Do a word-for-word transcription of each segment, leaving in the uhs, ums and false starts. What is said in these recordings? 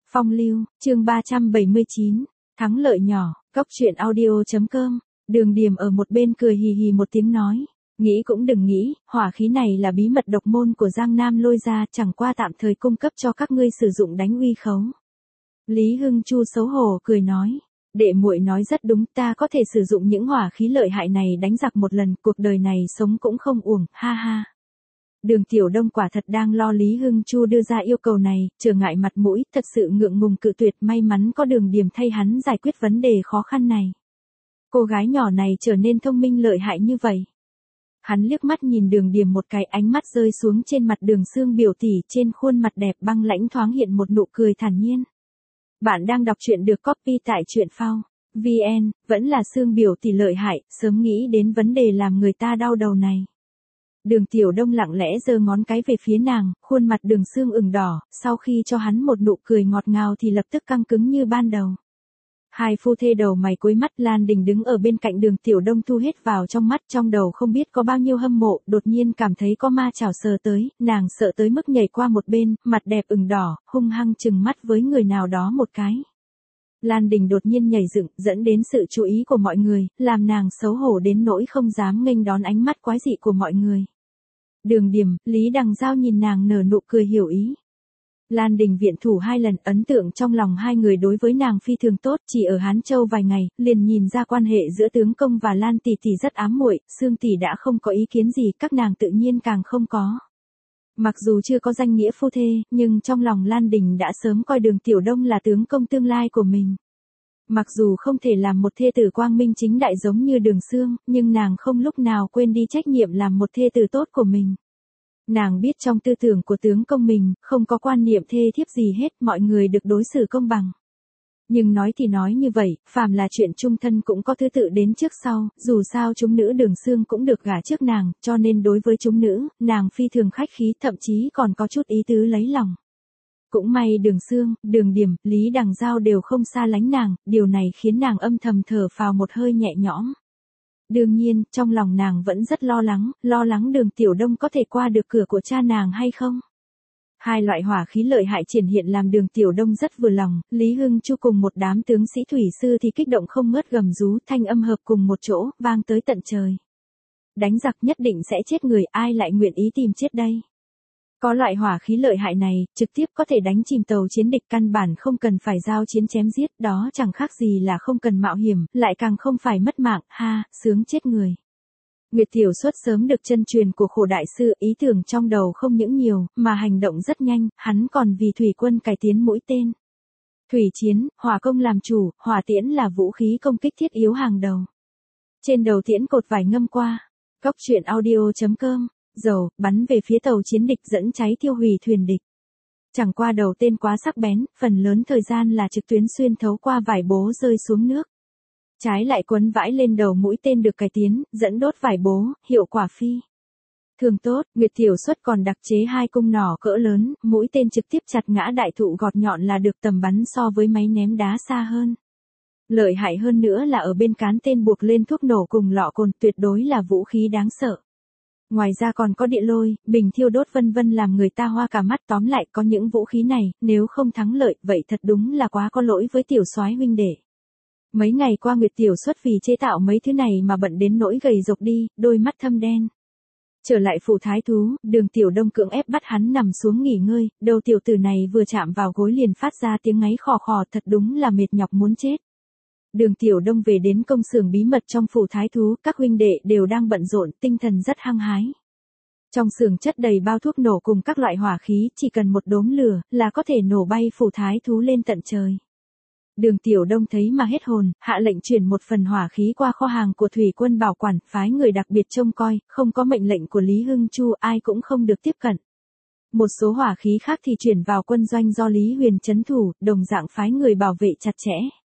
Phong lưu, chương ba trăm bảy mươi chín, thắng lợi nhỏ, cốc truyện audio chấm com, Đường Điềm ở một bên cười hì hì một tiếng nói, nghĩ cũng đừng nghĩ, hỏa khí này là bí mật độc môn của Giang Nam lôi ra, chẳng qua tạm thời cung cấp cho các ngươi sử dụng đánh uy khấu. Lý Hưng Chu xấu hổ cười nói, đệ muội nói rất đúng, ta có thể sử dụng những hỏa khí lợi hại này đánh giặc một lần, cuộc đời này sống cũng không uổng, ha ha. Đường Tiểu Đông quả thật đang lo Lý Hưng Chu đưa ra yêu cầu này, trở ngại mặt mũi, thật sự ngượng ngùng cự tuyệt, may mắn có Đường Điềm thay hắn giải quyết vấn đề khó khăn này. Cô gái nhỏ này trở nên thông minh lợi hại như vậy. Hắn liếc mắt nhìn Đường Điềm một cái, ánh mắt rơi xuống trên mặt Đường Sương biểu tỷ, trên khuôn mặt đẹp băng lãnh thoáng hiện một nụ cười thản nhiên. Bạn đang đọc truyện được copy tại truyện phao chấm vn, vẫn là Sương biểu tỷ lợi hại, sớm nghĩ đến vấn đề làm người ta đau đầu này. Đường Tiểu Đông lặng lẽ giơ ngón cái về phía nàng, khuôn mặt Đường Sương ửng đỏ, sau khi cho hắn một nụ cười ngọt ngào thì lập tức căng cứng như ban đầu. Hai phu thê đầu mày cúi mắt, Lan Đình đứng ở bên cạnh Đường Tiểu Đông thu hết vào trong mắt, trong đầu không biết có bao nhiêu hâm mộ, đột nhiên cảm thấy có ma chảo sờ tới, nàng sợ tới mức nhảy qua một bên, mặt đẹp ửng đỏ, hung hăng trừng mắt với người nào đó một cái. Lan Đình đột nhiên nhảy dựng, dẫn đến sự chú ý của mọi người, làm nàng xấu hổ đến nỗi không dám nghênh đón ánh mắt quái dị của mọi người. Đường Điềm, Lý Đằng Giao nhìn nàng nở nụ cười hiểu ý. Lan Đình viện thủ hai lần, ấn tượng trong lòng hai người đối với nàng phi thường tốt, chỉ ở Hán Châu vài ngày, liền nhìn ra quan hệ giữa tướng công và Lan tỷ tỷ rất ám muội, Sương tỷ đã không có ý kiến gì, các nàng tự nhiên càng không có. Mặc dù chưa có danh nghĩa phu thê, nhưng trong lòng Lan Đình đã sớm coi Đường Tiểu Đông là tướng công tương lai của mình. Mặc dù không thể làm một thê tử quang minh chính đại giống như Đường Sương, nhưng nàng không lúc nào quên đi trách nhiệm làm một thê tử tốt của mình. Nàng biết trong tư tưởng của tướng công mình, không có quan niệm thê thiếp gì hết, mọi người được đối xử công bằng. Nhưng nói thì nói như vậy, phàm là chuyện chung thân cũng có thứ tự đến trước sau, dù sao chúng nữ Đường Sương cũng được gả trước nàng, cho nên đối với chúng nữ, nàng phi thường khách khí, thậm chí còn có chút ý tứ lấy lòng. Cũng may Đường Sương, Đường Điềm, Lý Đằng Giao đều không xa lánh nàng, điều này khiến nàng âm thầm thở phào một hơi nhẹ nhõm. Đương nhiên, trong lòng nàng vẫn rất lo lắng, lo lắng Đường Tiểu Đông có thể qua được cửa của cha nàng hay không. Hai loại hỏa khí lợi hại triển hiện làm Đường Tiểu Đông rất vừa lòng, Lý Hưng Chu cùng một đám tướng sĩ thủy sư thì kích động không ngớt gầm rú, thanh âm hợp cùng một chỗ, vang tới tận trời. Đánh giặc nhất định sẽ chết người, ai lại nguyện ý tìm chết đây. Có loại hỏa khí lợi hại này, trực tiếp có thể đánh chìm tàu chiến địch, căn bản không cần phải giao chiến chém giết, đó chẳng khác gì là không cần mạo hiểm, lại càng không phải mất mạng, ha, sướng chết người. Nguyệt Tiểu Xuất sớm được chân truyền của Khổ đại sư, ý tưởng trong đầu không những nhiều, mà hành động rất nhanh, hắn còn vì thủy quân cải tiến mũi tên. Thủy chiến, hỏa công làm chủ, hỏa tiễn là vũ khí công kích thiết yếu hàng đầu. Trên đầu tiễn cột vải ngâm qua, cốc truyện audio chấm com, dầu, bắn về phía tàu chiến địch dẫn cháy thiêu hủy thuyền địch. Chẳng qua đầu tên quá sắc bén, phần lớn thời gian là trực tuyến xuyên thấu qua vải bố rơi xuống nước. Trái lại quấn vãi lên đầu mũi tên được cải tiến, dẫn đốt vải bố, hiệu quả phi thường tốt. Nguyệt Tiểu Xuất còn đặc chế hai cung nỏ cỡ lớn, mũi tên trực tiếp chặt ngã đại thụ gọt nhọn là được, tầm bắn so với máy ném đá xa hơn. Lợi hại hơn nữa là ở bên cán tên buộc lên thuốc nổ cùng lọ cồn, tuyệt đối là vũ khí đáng sợ. Ngoài ra còn có địa lôi, bình thiêu đốt vân vân làm người ta hoa cả mắt, tóm lại có những vũ khí này, nếu không thắng lợi, vậy thật đúng là quá có lỗi với Tiểu Soái huynh đệ. Mấy ngày qua Nguyệt Tiểu Xuất vì chế tạo mấy thứ này mà bận đến nỗi gầy rộc đi, đôi mắt thâm đen. Trở lại phủ thái thú, Đường Tiểu Đông cưỡng ép bắt hắn nằm xuống nghỉ ngơi, đầu tiểu tử này vừa chạm vào gối liền phát ra tiếng ngáy khò khò, thật đúng là mệt nhọc muốn chết. Đường Tiểu Đông về đến công xưởng bí mật trong phủ thái thú, các huynh đệ đều đang bận rộn, tinh thần rất hăng hái. Trong xưởng chất đầy bao thuốc nổ cùng các loại hỏa khí, chỉ cần một đốm lửa là có thể nổ bay phủ thái thú lên tận trời. Đường Tiểu Đông thấy mà hết hồn, hạ lệnh chuyển một phần hỏa khí qua kho hàng của thủy quân bảo quản, phái người đặc biệt trông coi, không có mệnh lệnh của Lý Hưng Chu ai cũng không được tiếp cận. Một số hỏa khí khác thì chuyển vào quân doanh do Lý Huyền trấn thủ, đồng dạng phái người bảo vệ chặt chẽ.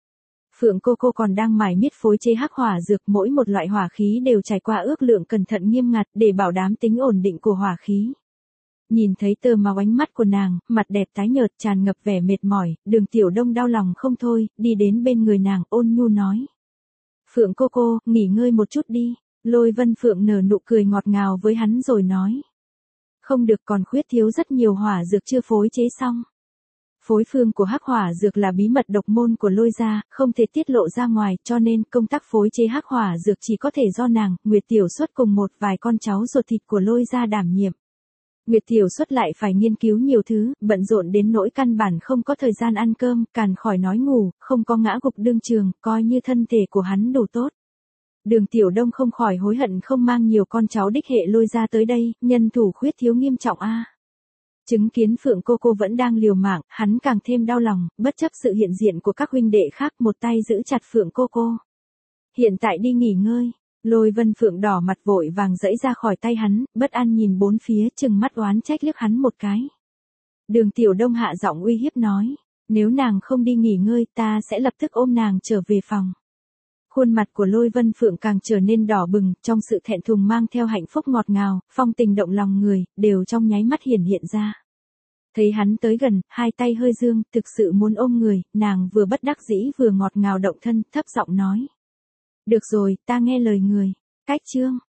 Phượng cô cô còn đang mải miết phối chế hắc hỏa dược, mỗi một loại hỏa khí đều trải qua ước lượng cẩn thận nghiêm ngặt để bảo đảm tính ổn định của hỏa khí. Nhìn thấy tơ máu ánh mắt của nàng, mặt đẹp tái nhợt tràn ngập vẻ mệt mỏi, Đường Tiểu Đông đau lòng không thôi, đi đến bên người nàng ôn nhu nói. Phượng cô cô, nghỉ ngơi một chút đi. Lôi Vân Phượng nở nụ cười ngọt ngào với hắn rồi nói. Không được, còn khuyết thiếu rất nhiều hỏa dược chưa phối chế xong. Phối phương của hắc hỏa dược là bí mật độc môn của Lôi gia, không thể tiết lộ ra ngoài, cho nên công tác phối chế hắc hỏa dược chỉ có thể do nàng, Nguyệt Tiểu Xuất cùng một vài con cháu ruột thịt của Lôi gia đảm nhiệm. Nguyệt Tiểu Xuất lại phải nghiên cứu nhiều thứ, bận rộn đến nỗi căn bản không có thời gian ăn cơm, càn khỏi nói ngủ, không có ngã gục đương trường, coi như thân thể của hắn đủ tốt. Đường Tiểu Đông không khỏi hối hận không mang nhiều con cháu đích hệ Lôi gia tới đây, nhân thủ khuyết thiếu nghiêm trọng a. Chứng kiến Phượng cô cô vẫn đang liều mạng, hắn càng thêm đau lòng, bất chấp sự hiện diện của các huynh đệ khác, một tay giữ chặt Phượng cô cô. Hiện tại đi nghỉ ngơi. Lôi Vân Phượng đỏ mặt vội vàng giãy ra khỏi tay hắn, bất an nhìn bốn phía, trừng mắt oán trách liếc hắn một cái. Đường Tiểu Đông hạ giọng uy hiếp nói, nếu nàng không đi nghỉ ngơi, ta sẽ lập tức ôm nàng trở về phòng. Khuôn mặt của Lôi Vân Phượng càng trở nên đỏ bừng, trong sự thẹn thùng mang theo hạnh phúc ngọt ngào, phong tình động lòng người, đều trong nháy mắt hiển hiện ra. Thấy hắn tới gần, hai tay hơi dương, thực sự muốn ôm người, nàng vừa bất đắc dĩ vừa ngọt ngào động thân, thấp giọng nói. Được rồi, ta nghe lời người. Cách chương.